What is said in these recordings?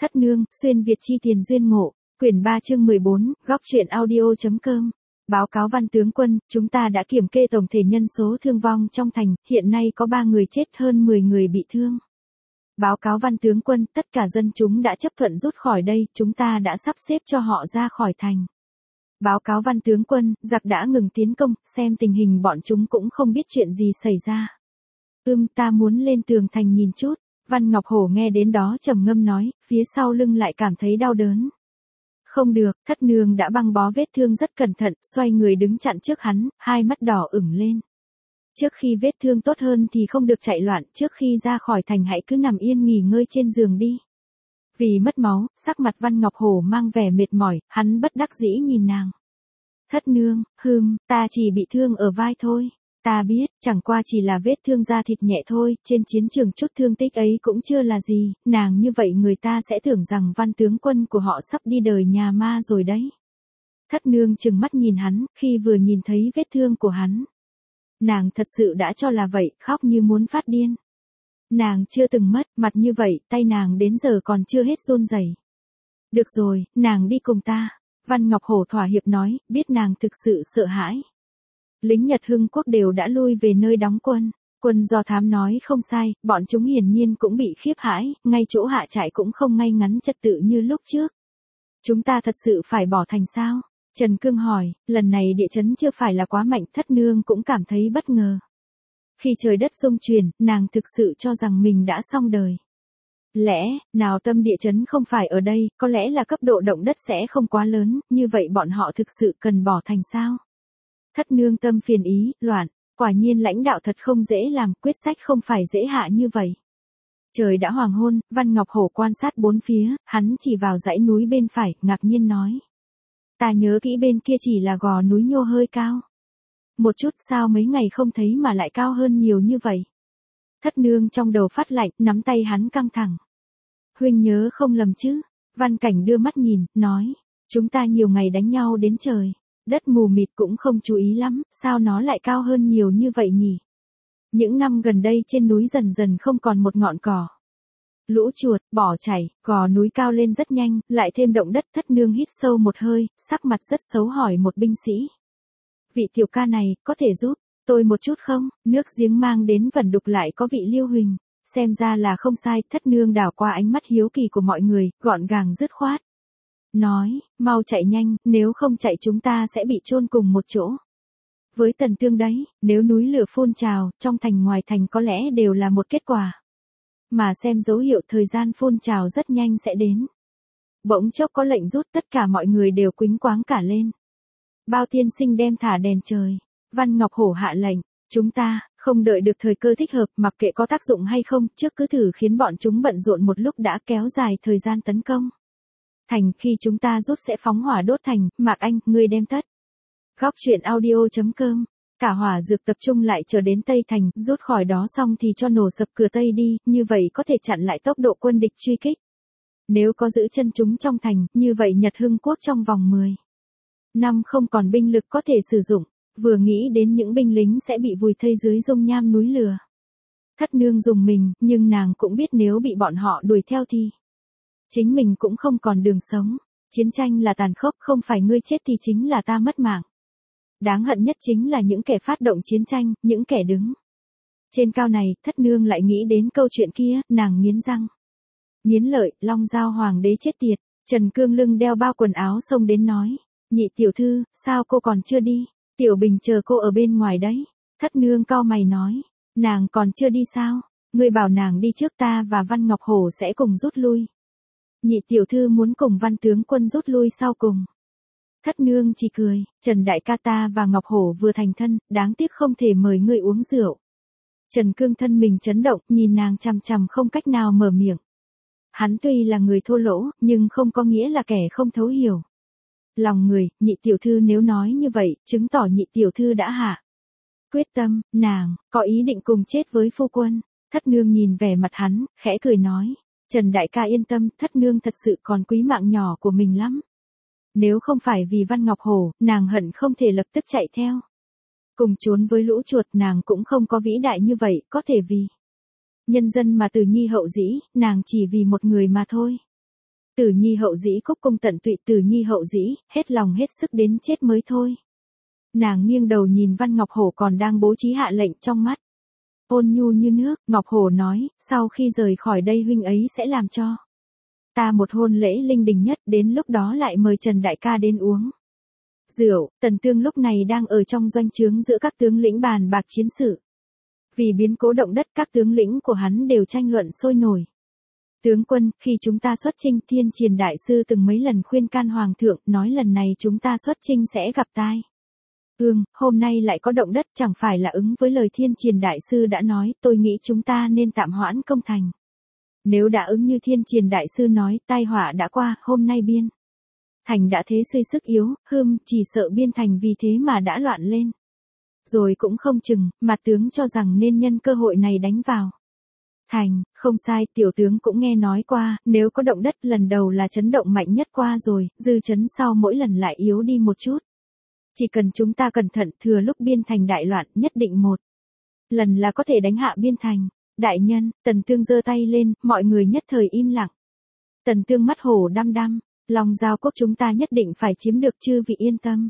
Thất nương, xuyên Việt chi tiền duyên ngộ, quyển 3 chương 14, góc truyện audio.com. Báo cáo văn tướng quân, chúng ta đã kiểm kê tổng thể nhân số thương vong trong thành, hiện nay có 3 người chết, hơn 10 người bị thương. Báo cáo văn tướng quân, tất cả dân chúng đã chấp thuận rút khỏi đây, chúng ta đã sắp xếp cho họ ra khỏi thành. Báo cáo văn tướng quân, giặc đã ngừng tiến công, xem tình hình bọn chúng cũng không biết chuyện gì xảy ra. Ta muốn lên tường thành nhìn chút. Văn Ngọc Hổ nghe đến đó trầm ngâm nói, phía sau lưng lại cảm thấy đau đớn. Không được, thất nương đã băng bó vết thương rất cẩn thận, xoay người đứng chặn trước hắn, hai mắt đỏ ửng lên. Trước khi vết thương tốt hơn thì không được chạy loạn, trước khi ra khỏi thành hãy cứ nằm yên nghỉ ngơi trên giường đi. Vì mất máu, sắc mặt Văn Ngọc Hổ mang vẻ mệt mỏi, hắn bất đắc dĩ nhìn nàng. Thất nương, ta chỉ bị thương ở vai thôi. Ta biết, chẳng qua chỉ là vết thương da thịt nhẹ thôi, trên chiến trường chút thương tích ấy cũng chưa là gì, nàng như vậy người ta sẽ tưởng rằng văn tướng quân của họ sắp đi đời nhà ma rồi đấy. Thất nương trừng mắt nhìn hắn, khi vừa nhìn thấy vết thương của hắn. Nàng thật sự đã cho là vậy, khóc như muốn phát điên. Nàng chưa từng mất, mặt như vậy, tay nàng đến giờ còn chưa hết run rẩy. Được rồi, nàng đi cùng ta. Văn Ngọc Hổ thỏa hiệp nói, biết nàng thực sự sợ hãi. Lính Nhật Hưng Quốc đều đã lui về nơi đóng quân. Quân do thám nói không sai, bọn chúng hiển nhiên cũng bị khiếp hãi, ngay chỗ hạ trại cũng không ngay ngắn trật tự như lúc trước. Chúng ta thật sự phải bỏ thành sao? Trần Cương hỏi, lần này địa chấn chưa phải là quá mạnh, thất nương cũng cảm thấy bất ngờ. Khi trời đất xung chuyển, nàng thực sự cho rằng mình đã xong đời. Lẽ, nào tâm địa chấn không phải ở đây, có lẽ là cấp độ động đất sẽ không quá lớn, như vậy bọn họ thực sự cần bỏ thành sao? Thất nương tâm phiền ý, loạn, quả nhiên lãnh đạo thật không dễ làm, quyết sách không phải dễ hạ như vậy. Trời đã hoàng hôn, Văn Ngọc Hổ quan sát bốn phía, hắn chỉ vào dãy núi bên phải, ngạc nhiên nói. Ta nhớ kỹ bên kia chỉ là gò núi nhô hơi cao. Một chút sao mấy ngày không thấy mà lại cao hơn nhiều như vậy. Thất nương trong đầu phát lạnh, nắm tay hắn căng thẳng. Huynh nhớ không lầm chứ? Văn Cảnh đưa mắt nhìn, nói. Chúng ta nhiều ngày đánh nhau đến trời. Đất mù mịt cũng không chú ý lắm, sao nó lại cao hơn nhiều như vậy nhỉ? Những năm gần đây trên núi dần dần không còn một ngọn cỏ. Lũ chuột, bỏ chảy, gò núi cao lên rất nhanh, lại thêm động đất. Thất nương hít sâu một hơi, sắc mặt rất xấu hỏi một binh sĩ. Vị tiểu ca này, có thể giúp tôi một chút không? Nước giếng mang đến vẩn đục lại có vị Liêu Huỳnh. Xem ra là không sai, thất nương đảo qua ánh mắt hiếu kỳ của mọi người, gọn gàng dứt khoát. Nói, mau chạy nhanh, nếu không chạy chúng ta sẽ bị chôn cùng một chỗ. Với Tần Tương đấy, nếu núi lửa phun trào, trong thành ngoài thành có lẽ đều là một kết quả. Mà xem dấu hiệu thời gian phun trào rất nhanh sẽ đến. Bỗng chốc có lệnh rút, tất cả mọi người đều quýnh quáng cả lên. Bao tiên sinh đem thả đèn trời. Văn Ngọc Hổ hạ lệnh, chúng ta, không đợi được thời cơ thích hợp, mặc kệ có tác dụng hay không, trước cứ thử khiến bọn chúng bận rộn một lúc đã kéo dài thời gian tấn công. Thành, khi chúng ta rút sẽ phóng hỏa đốt thành, Mạc Anh, ngươi đem tất. Góc truyện audio.com. Cả hỏa dược tập trung lại chờ đến Tây Thành, rút khỏi đó xong thì cho nổ sập cửa Tây đi, như vậy có thể chặn lại tốc độ quân địch truy kích. Nếu có giữ chân chúng trong thành, như vậy Nhật Hưng Quốc trong vòng 10 năm không còn binh lực có thể sử dụng, vừa nghĩ đến những binh lính sẽ bị vùi thây dưới dung nham núi lửa. Thất nương dùng mình, nhưng nàng cũng biết nếu bị bọn họ đuổi theo thì chính mình cũng không còn đường sống. Chiến tranh là tàn khốc, không phải ngươi chết thì chính là ta mất mạng. Đáng hận nhất chính là những kẻ phát động chiến tranh, những kẻ đứng trên cao này. Thất nương lại nghĩ đến câu chuyện kia, nàng nghiến răng nghiến lợi, Long Giao hoàng đế chết tiệt. Trần Cương lưng đeo bao quần áo xông đến nói. Nhị tiểu thư, sao cô còn chưa đi? Tiểu Bình chờ cô ở bên ngoài đấy. Thất nương cau mày nói. Nàng còn chưa đi sao? Ngươi bảo nàng đi trước, ta và Văn Ngọc Hổ sẽ cùng rút lui. Nhị tiểu thư muốn cùng Văn tướng quân rút lui sau cùng. Thất nương chỉ cười, Trần đại ca, ta và Ngọc Hổ vừa thành thân, đáng tiếc không thể mời ngươi uống rượu. Trần Cương thân mình chấn động, nhìn nàng chằm chằm không cách nào mở miệng. Hắn tuy là người thô lỗ, nhưng không có nghĩa là kẻ không thấu hiểu lòng người. Nhị tiểu thư nếu nói như vậy, chứng tỏ nhị tiểu thư đã hạ quyết tâm, nàng có ý định cùng chết với phu quân. Thất nương nhìn vẻ mặt hắn, khẽ cười nói. Trần đại ca yên tâm, thất nương thật sự còn quý mạng nhỏ của mình lắm. Nếu không phải vì Văn Ngọc Hổ, nàng hận không thể lập tức chạy theo. Cùng trốn với lũ chuột, nàng cũng không có vĩ đại như vậy, có thể vì nhân dân mà từ nhi hậu dĩ, nàng chỉ vì một người mà thôi. Tử Nhi hậu dĩ cúc cung tận tụy, Tử Nhi hậu dĩ, hết lòng hết sức đến chết mới thôi. Nàng nghiêng đầu nhìn Văn Ngọc Hổ còn đang bố trí hạ lệnh, trong mắt ôn nhu như nước. Ngọc Hổ nói, sau khi rời khỏi đây huynh ấy sẽ làm cho ta một hôn lễ linh đình nhất, đến lúc đó lại mời Trần đại ca đến uống rượu. Tần Tương lúc này đang ở trong doanh trướng giữa các tướng lĩnh bàn bạc chiến sự. Vì biến cố động đất, các tướng lĩnh của hắn đều tranh luận sôi nổi. Tướng quân, khi chúng ta xuất chinh, Thiên Triền đại sư từng mấy lần khuyên can hoàng thượng, nói lần này chúng ta xuất chinh sẽ gặp tai ương, hôm nay lại có động đất, chẳng phải là ứng với lời Thiên Triền đại sư đã nói, tôi nghĩ chúng ta nên tạm hoãn công thành. Nếu đã ứng như Thiên Triền đại sư nói, tai họa đã qua, hôm nay biên thành đã thế suy sức yếu, chỉ sợ biên thành vì thế mà đã loạn lên. Rồi cũng không chừng, mà tướng cho rằng nên nhân cơ hội này đánh vào thành. Không sai, tiểu tướng cũng nghe nói qua, nếu có động đất lần đầu là chấn động mạnh nhất qua rồi, dư chấn sau mỗi lần lại yếu đi một chút. Chỉ cần chúng ta cẩn thận, thừa lúc biên thành đại loạn, nhất định một lần là có thể đánh hạ biên thành. Đại nhân, Tần Tương giơ tay lên, mọi người nhất thời im lặng. Tần Tương mắt hổ đăm đăm, Long Giao Quốc chúng ta nhất định phải chiếm được, chư vị yên tâm.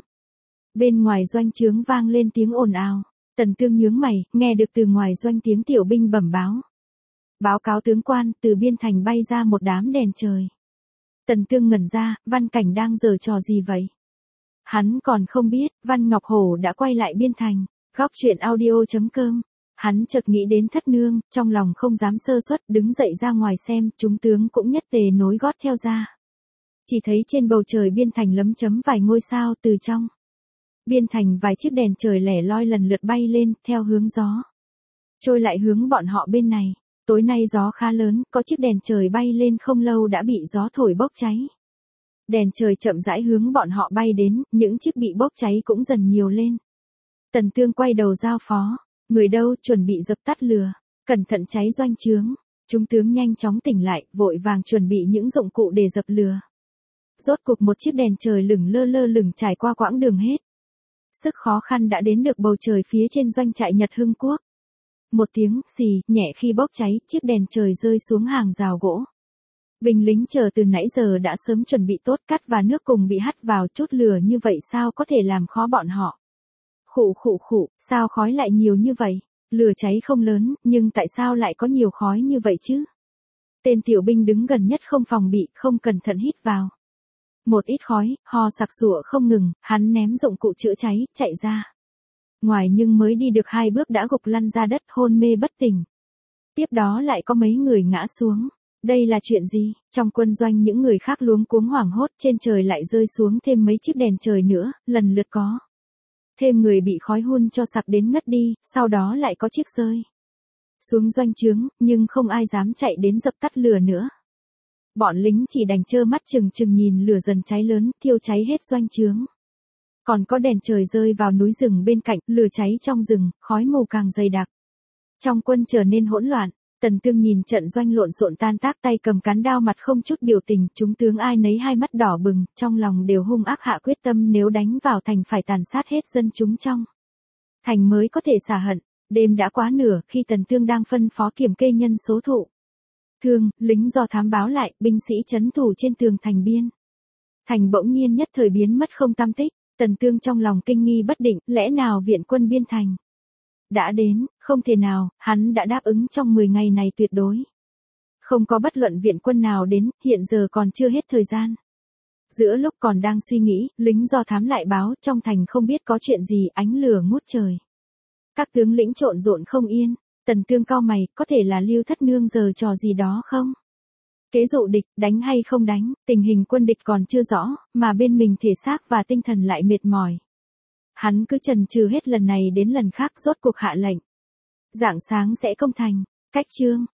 Bên ngoài doanh trướng vang lên tiếng ồn ào. Tần Tương nhướng mày, nghe được từ ngoài doanh tiếng tiểu binh bẩm báo. Báo cáo tướng quan, từ biên thành bay ra một đám đèn trời. Tần Tương ngẩn ra, Văn Cảnh đang giở trò gì vậy? Hắn còn không biết, Văn Ngọc Hổ đã quay lại biên thành. Góc truyện audio.com. Hắn chợt nghĩ đến Thất Nương, trong lòng không dám sơ suất, đứng dậy ra ngoài xem, chúng tướng cũng nhất tề nối gót theo ra. Chỉ thấy trên bầu trời biên thành lấm chấm vài ngôi sao, từ trong biên thành vài chiếc đèn trời lẻ loi lần lượt bay lên, theo hướng gió trôi lại hướng bọn họ bên này. Tối nay gió khá lớn, có chiếc đèn trời bay lên không lâu đã bị gió thổi bốc cháy. Đèn trời chậm rãi hướng bọn họ bay đến, những chiếc bị bốc cháy cũng dần nhiều lên. Tần Tương quay đầu giao phó, người đâu, chuẩn bị dập tắt lửa, cẩn thận cháy doanh trướng. Chúng tướng nhanh chóng tỉnh lại, vội vàng chuẩn bị những dụng cụ để dập lửa. Rốt cuộc một chiếc đèn trời lửng lơ lửng trải qua quãng đường hết sức khó khăn đã đến được bầu trời phía trên doanh trại Nhật Hưng Quốc. Một tiếng xì nhẹ khi bốc cháy, chiếc đèn trời rơi xuống hàng rào gỗ. Binh lính chờ từ nãy giờ đã sớm chuẩn bị tốt, cát và nước cùng bị hắt vào, chút lửa như vậy sao có thể làm khó bọn họ. Khụ, sao khói lại nhiều như vậy? Lửa cháy không lớn, nhưng tại sao lại có nhiều khói như vậy chứ? Tên tiểu binh đứng gần nhất không phòng bị, không cẩn thận hít vào một ít khói, ho sặc sụa không ngừng, hắn ném dụng cụ chữa cháy, chạy ra ngoài, nhưng mới đi được 2 bước đã gục lăn ra đất, hôn mê bất tỉnh. Tiếp đó lại có mấy người ngã xuống. Đây là chuyện gì? Trong quân doanh những người khác luống cuống hoảng hốt, trên trời lại rơi xuống thêm mấy chiếc đèn trời nữa, lần lượt có thêm người bị khói hun cho sặc đến ngất đi, sau đó lại có chiếc rơi xuống doanh trướng, nhưng không ai dám chạy đến dập tắt lửa nữa. Bọn lính chỉ đành trơ mắt chừng nhìn lửa dần cháy lớn, thiêu cháy hết doanh trướng. Còn có đèn trời rơi vào núi rừng bên cạnh, lửa cháy trong rừng, khói mù càng dày đặc. Trong quân trở nên hỗn loạn. Tần Tương nhìn trận doanh lộn xộn tan tác, tay cầm cán đao, mặt không chút biểu tình, chúng tướng ai nấy hai mắt đỏ bừng, trong lòng đều hung ác hạ quyết tâm nếu đánh vào thành phải tàn sát hết dân chúng trong thành mới có thể xả hận. Đêm đã quá nửa, khi Tần Tương đang phân phó kiểm kê nhân số thụ thương, lính do thám báo lại, binh sĩ trấn thủ trên tường thành biên thành bỗng nhiên nhất thời biến mất không tăm tích. Tần Tương trong lòng kinh nghi bất định, lẽ nào viện quân biên thành đã đến? Không thể nào, hắn đã đáp ứng trong 10 ngày này tuyệt đối không có bất luận viện quân nào đến, hiện giờ còn chưa hết thời gian. Giữa lúc còn đang suy nghĩ, lính do thám lại báo, trong thành không biết có chuyện gì, ánh lửa ngút trời. Các tướng lĩnh trộn rộn không yên. Tần Tương cau mày, có thể là Lưu Thất Nương giở trò gì đó không? Kế dụ địch, đánh hay không đánh, tình hình quân địch còn chưa rõ, mà bên mình thể xác và tinh thần lại mệt mỏi. Hắn cứ chần chừ hết lần này đến lần khác, rốt cuộc hạ lệnh. Rạng sáng sẽ công thành. Cách chương